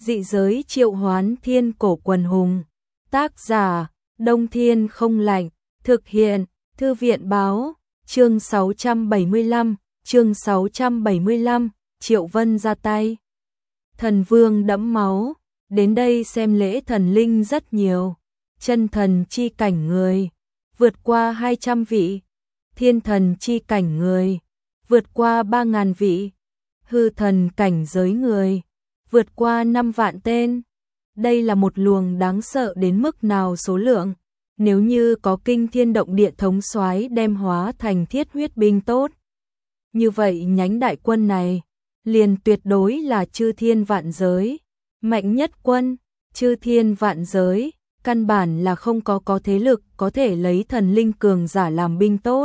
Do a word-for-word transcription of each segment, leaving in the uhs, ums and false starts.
Dị giới triệu hoán thiên cổ quần hùng. Tác giả, Đông Thiên không lạnh. Thực hiện, Thư viện báo. Chương sáu trăm bảy mươi lăm, chương sáu trăm bảy mươi lăm, Triệu Vân ra tay. Thần vương đẫm máu, đến đây xem lễ thần linh rất nhiều. Chân thần chi cảnh người, vượt qua hai trăm vị. Thiên thần chi cảnh người, vượt qua ba ngàn vị. Hư thần cảnh giới người, vượt qua năm vạn tên. Đây là một luồng đáng sợ đến mức nào số lượng. Nếu như có kinh thiên động địa thống soái đem hóa thành thiết huyết binh tốt. Như vậy nhánh đại quân này, liền tuyệt đối là chư thiên vạn giới. Mạnh nhất quân, chư thiên vạn giới, căn bản là không có có thế lực có thể lấy thần linh cường giả làm binh tốt.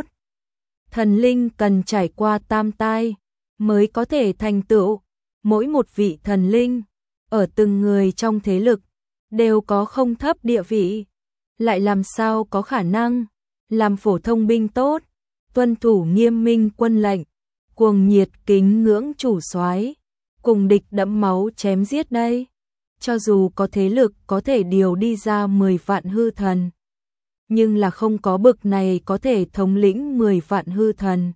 Thần linh cần trải qua tam tai, mới có thể thành tựu. Mỗi một vị thần linh, ở từng người trong thế lực, đều có không thấp địa vị. Lại làm sao có khả năng làm phổ thông binh tốt, tuân thủ nghiêm minh quân lệnh, cuồng nhiệt kính ngưỡng chủ soái, cùng địch đẫm máu chém giết đây. Cho dù có thế lực có thể điều đi ra mười vạn hư thần, nhưng là không có bực này có thể thống lĩnh mười vạn hư thần.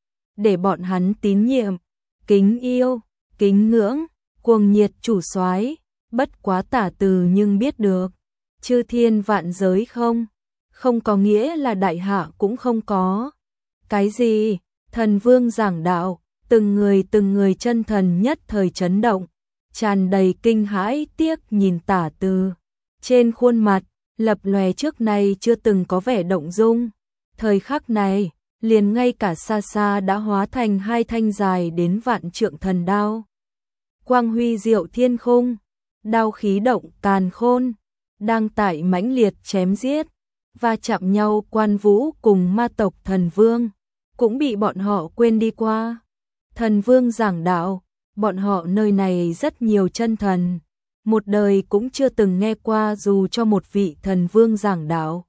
Để bọn hắn tín nhiệm, kính yêu, kính ngưỡng, cuồng nhiệt chủ soái, bất quá tả từ nhưng biết được. Chư thiên vạn giới không, không có nghĩa là đại hạ cũng không có. Cái gì? Thần vương giảng đạo, từng người từng người chân thần nhất thời chấn động, tràn đầy kinh hãi tiếc nhìn tả từ. Trên khuôn mặt, lập lòe trước nay chưa từng có vẻ động dung. Thời khắc này, liền ngay cả xa xa đã hóa thành hai thanh dài đến vạn trượng thần đao. Quang huy diệu thiên khung, đao khí động càn khôn. Đang tại mãnh liệt chém giết, và chạm nhau quan vũ cùng ma tộc thần vương, cũng bị bọn họ quên đi qua. Thần vương giảng đạo, bọn họ nơi này rất nhiều chân thần, một đời cũng chưa từng nghe qua dù cho một vị thần vương giảng đạo.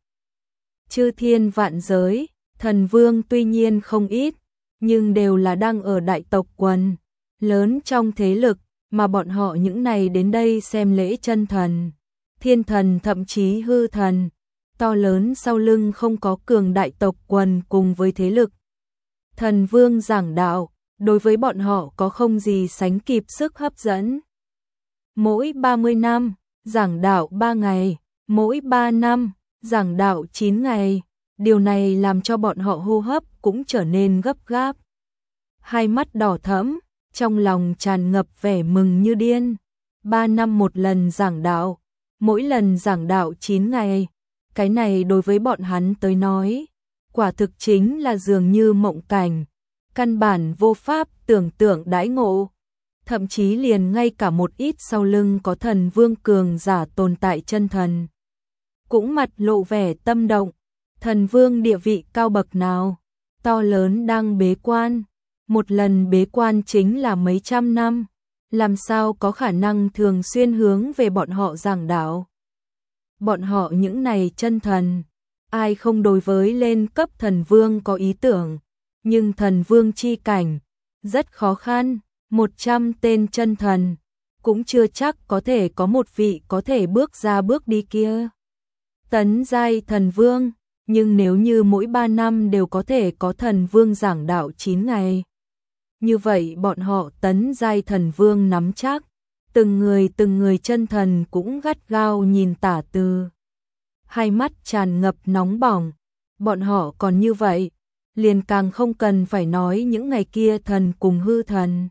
Chư thiên vạn giới, thần vương tuy nhiên không ít, nhưng đều là đang ở đại tộc quần, lớn trong thế lực, mà bọn họ những này đến đây xem lễ chân thần. Thiên thần thậm chí hư thần, to lớn sau lưng không có cường đại tộc quần cùng với thế lực. Thần vương giảng đạo, đối với bọn họ có không gì sánh kịp sức hấp dẫn. Mỗi ba mươi năm, giảng đạo ba ngày, mỗi ba năm, giảng đạo chín ngày. Điều này làm cho bọn họ hô hấp cũng trở nên gấp gáp. Hai mắt đỏ thẫm, trong lòng tràn ngập vẻ mừng như điên. Ba năm một lần giảng đạo. Mỗi lần giảng đạo chín ngày, cái này đối với bọn hắn tới nói, quả thực chính là dường như mộng cảnh, căn bản vô pháp tưởng tượng đãi ngộ. Thậm chí liền ngay cả một ít sau lưng có thần vương cường giả tồn tại chân thần, cũng mặt lộ vẻ tâm động. Thần vương địa vị cao bậc nào, to lớn đang bế quan, một lần bế quan chính là mấy trăm năm. Làm sao có khả năng thường xuyên hướng về bọn họ giảng đạo. Bọn họ những này chân thần, ai không đối với lên cấp thần vương có ý tưởng, nhưng thần vương chi cảnh, rất khó khăn, một trăm tên chân thần, cũng chưa chắc có thể có một vị có thể bước ra bước đi kia. Tấn giai thần vương, nhưng nếu như mỗi ba năm đều có thể có thần vương giảng đạo chín ngày. Như vậy bọn họ tấn giai thần vương nắm chắc, từng người từng người chân thần cũng gắt gao nhìn tả từ. Hai mắt tràn ngập nóng bỏng, bọn họ còn như vậy, liền càng không cần phải nói những ngày kia thần cùng hư thần.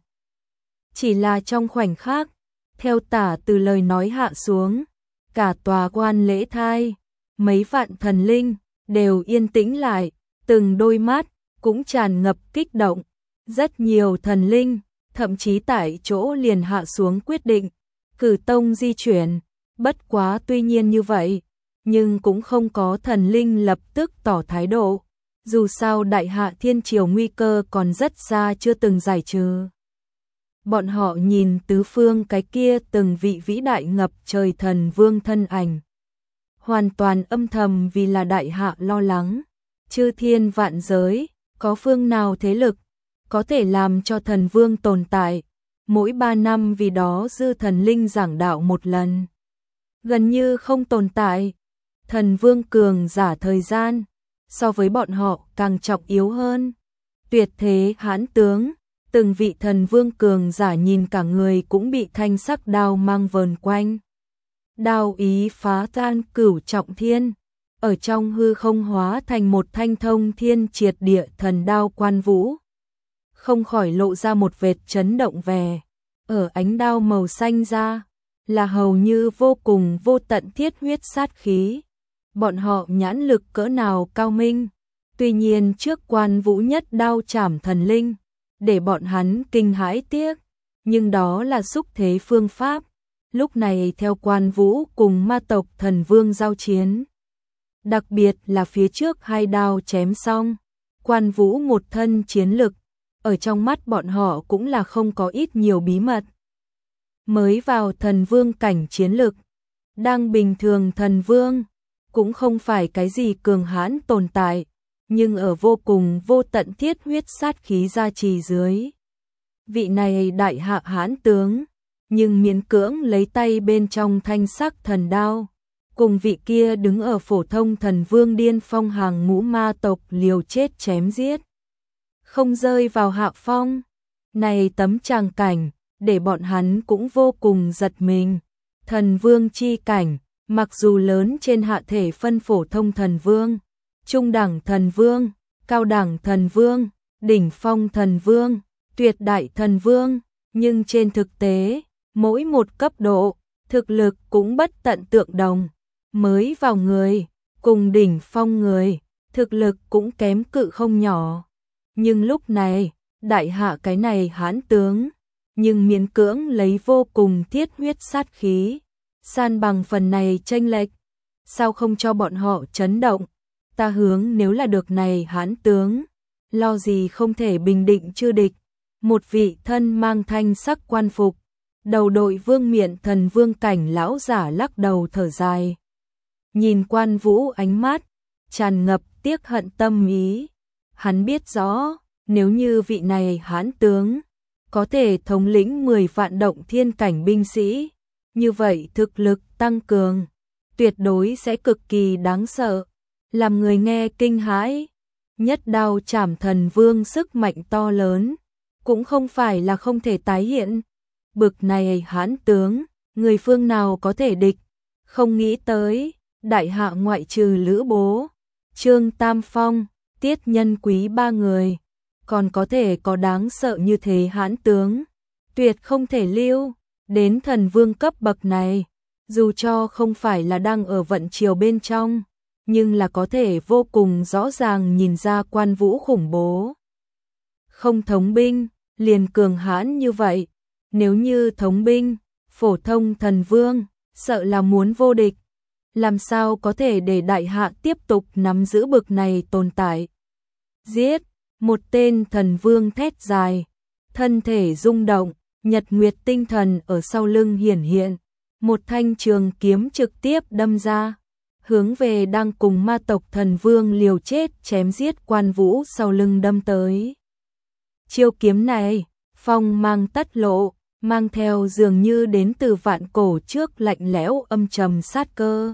Chỉ là trong khoảnh khắc, theo tả từ lời nói hạ xuống, cả tòa quan lễ thai, mấy vạn thần linh, đều yên tĩnh lại, từng đôi mắt, cũng tràn ngập kích động. Rất nhiều thần linh, thậm chí tại chỗ liền hạ xuống quyết định, cử tông di chuyển. Bất quá tuy nhiên như vậy, nhưng cũng không có thần linh lập tức tỏ thái độ. Dù sao đại hạ thiên triều nguy cơ còn rất xa chưa từng giải trừ. Bọn họ nhìn tứ phương cái kia từng vị vĩ đại ngập trời thần vương thân ảnh. Hoàn toàn âm thầm vì là đại hạ lo lắng. Chư thiên vạn giới, có phương nào thế lực có thể làm cho thần vương tồn tại, mỗi ba năm vì đó dư thần linh giảng đạo một lần. Gần như không tồn tại. Thần vương cường giả thời gian, so với bọn họ càng trọng yếu hơn. Tuyệt thế hãn tướng, từng vị thần vương cường giả nhìn cả người cũng bị thanh sắc đao mang vờn quanh. Đao ý phá tan cửu trọng thiên, ở trong hư không hóa thành một thanh thông thiên triệt địa thần đao Quan Vũ. Không khỏi lộ ra một vệt chấn động vẻ, ở ánh đao màu xanh ra, là hầu như vô cùng vô tận thiết huyết sát khí. Bọn họ nhãn lực cỡ nào cao minh, tuy nhiên trước Quan Vũ nhất đao chảm thần linh, để bọn hắn kinh hãi tiếc, nhưng đó là xúc thế phương pháp. Lúc này theo Quan Vũ cùng ma tộc thần vương giao chiến, đặc biệt là phía trước hai đao chém xong, Quan Vũ một thân chiến lực, ở trong mắt bọn họ cũng là không có ít nhiều bí mật. Mới vào thần vương cảnh chiến lực, đang bình thường thần vương, cũng không phải cái gì cường hãn tồn tại, nhưng ở vô cùng vô tận thiết huyết sát khí gia trì dưới. Vị này đại hạ hãn tướng, nhưng miễn cưỡng lấy tay bên trong thanh sắc thần đao, cùng vị kia đứng ở phổ thông thần vương điên phong hàng ngũ ma tộc liều chết chém giết. Không rơi vào hạ phong, này tấm tràng cảnh, để bọn hắn cũng vô cùng giật mình. Thần vương chi cảnh, mặc dù lớn trên hạ thể phân phổ thông thần vương, trung đẳng thần vương, cao đẳng thần vương, đỉnh phong thần vương, tuyệt đại thần vương, nhưng trên thực tế, mỗi một cấp độ, thực lực cũng bất tận tượng đồng. Mới vào người, cùng đỉnh phong người, thực lực cũng kém cự không nhỏ. Nhưng lúc này, đại hạ cái này hãn tướng, nhưng miễn cưỡng lấy vô cùng thiết huyết sát khí, san bằng phần này chênh lệch. Sao không cho bọn họ chấn động? Ta hướng nếu là được này hãn tướng, lo gì không thể bình định chư địch. Một vị thân mang thanh sắc quan phục, đầu đội vương miện thần vương cảnh lão giả lắc đầu thở dài. Nhìn Quan Vũ ánh mắt, tràn ngập tiếc hận tâm ý. Hắn biết rõ, nếu như vị này hãn tướng, có thể thống lĩnh mười vạn động thiên cảnh binh sĩ, như vậy thực lực tăng cường, tuyệt đối sẽ cực kỳ đáng sợ, làm người nghe kinh hãi. Nhất đao chảm thần vương sức mạnh to lớn, cũng không phải là không thể tái hiện. Bực này hãn tướng, người phương nào có thể địch, không nghĩ tới, đại hạ ngoại trừ Lữ Bố, Trương Tam Phong, Tiết Nhân Quý ba người, còn có thể có đáng sợ như thế hãn tướng, tuyệt không thể lưu. Đến thần vương cấp bậc này, dù cho không phải là đang ở vận chiều bên trong, nhưng là có thể vô cùng rõ ràng nhìn ra Quan Vũ khủng bố. Không thống binh, liền cường hãn như vậy, nếu như thống binh, phổ thông thần vương, sợ là muốn vô địch. Làm sao có thể để đại hạ tiếp tục nắm giữ bực này tồn tại? Giết! Một tên thần vương thét dài, thân thể rung động, nhật nguyệt tinh thần ở sau lưng hiển hiện, một thanh trường kiếm trực tiếp đâm ra, hướng về đang cùng ma tộc thần vương liều chết chém giết Quan Vũ sau lưng đâm tới. Chiêu kiếm này, phong mang tất lộ, mang theo dường như đến từ vạn cổ trước lạnh lẽo âm trầm sát cơ.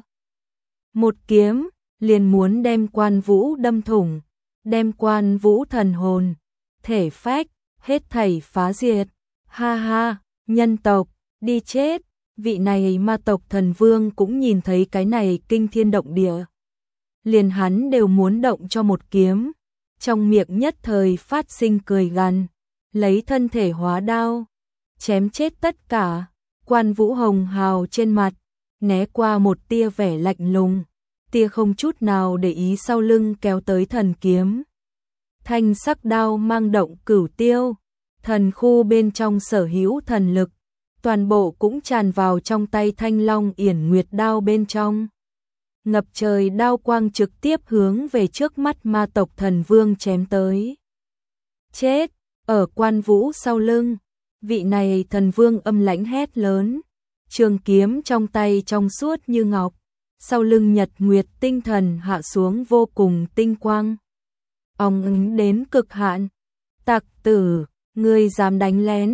Một kiếm, liền muốn đem Quan Vũ đâm thủng, đem Quan Vũ thần hồn, thể phách, hết thảy phá diệt. Ha ha, nhân tộc, đi chết. Vị này ma tộc thần vương cũng nhìn thấy cái này kinh thiên động địa. Liền hắn đều muốn động cho một kiếm, trong miệng nhất thời phát sinh cười gằn, lấy thân thể hóa đao, chém chết tất cả. Quan Vũ hồng hào trên mặt, né qua một tia vẻ lạnh lùng, tia không chút nào để ý sau lưng kéo tới thần kiếm. Thanh sắc đao mang động cửu tiêu, thần khu bên trong sở hữu thần lực, toàn bộ cũng tràn vào trong tay Thanh Long Yển Nguyệt đao bên trong. Ngập trời đao quang trực tiếp hướng về trước mắt ma tộc thần vương chém tới. Chết! Ở Quan Vũ sau lưng, vị này thần vương âm lãnh hét lớn, trường kiếm trong tay trong suốt như ngọc, sau lưng nhật nguyệt tinh thần hạ xuống vô cùng tinh quang. Ong ứng đến cực hạn. Tặc tử, ngươi dám đánh lén,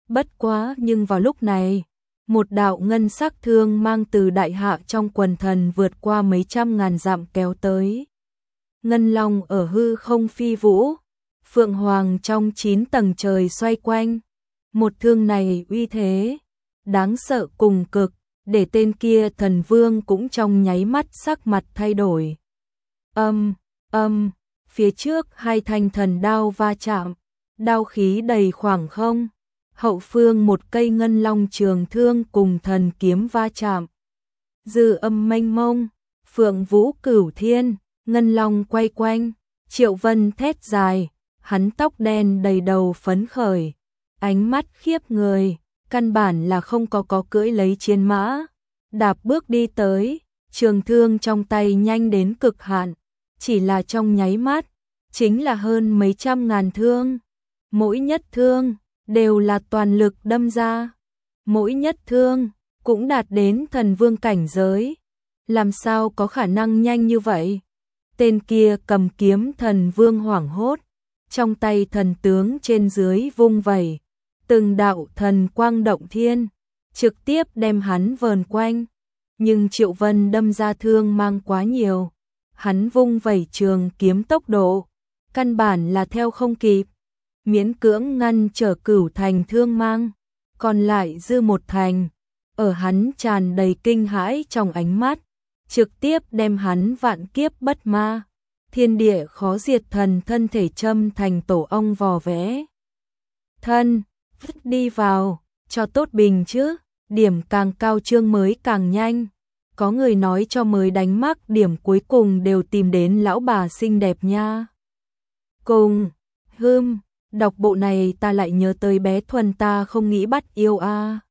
Bất quá nhưng vào lúc này, một đạo ngân sắc thương mang từ đại hạ trong quần thần vượt qua mấy trăm ngàn dặm kéo tới. Ngân long ở hư không phi vũ, phượng hoàng trong chín tầng trời xoay quanh. Một thương này uy thế, đáng sợ cùng cực, để tên kia thần vương cũng trong nháy mắt sắc mặt thay đổi. Âm, âm, phía trước hai thanh thần đao va chạm, đao khí đầy khoảng không. Hậu phương một cây ngân long trường thương cùng thần kiếm va chạm. Dư âm mênh mông, phượng vũ cửu thiên, ngân long quay quanh, Triệu Vân thét dài, hắn tóc đen đầy đầu phấn khởi, ánh mắt khiếp người, căn bản là không có có cưỡi lấy chiến mã, đạp bước đi tới, trường thương trong tay nhanh đến cực hạn, chỉ là trong nháy mắt, chính là hơn mấy trăm ngàn thương, mỗi nhất thương đều là toàn lực đâm ra, mỗi nhất thương cũng đạt đến thần vương cảnh giới, làm sao có khả năng nhanh như vậy? Tên kia cầm kiếm thần vương hoảng hốt, trong tay thần tướng trên dưới vung vẩy, từng đạo thần quang động thiên, trực tiếp đem hắn vờn quanh, nhưng Triệu Vân đâm ra thương mang quá nhiều, hắn vung vẩy trường kiếm tốc độ, căn bản là theo không kịp, miễn cưỡng ngăn trở cửu thành thương mang, còn lại dư một thành, ở hắn tràn đầy kinh hãi trong ánh mắt, trực tiếp đem hắn vạn kiếp bất ma, thiên địa khó diệt thần thân thể châm thành tổ ong vò vẽ. Thân, vứt đi vào, cho tốt bình chứ, điểm càng cao chương mới càng nhanh. Có người nói cho mới đánh mắc điểm cuối cùng đều tìm đến lão bà xinh đẹp nha. Cùng, hưm, đọc bộ này ta lại nhớ tới bé Thuần ta không nghĩ bắt yêu a. À.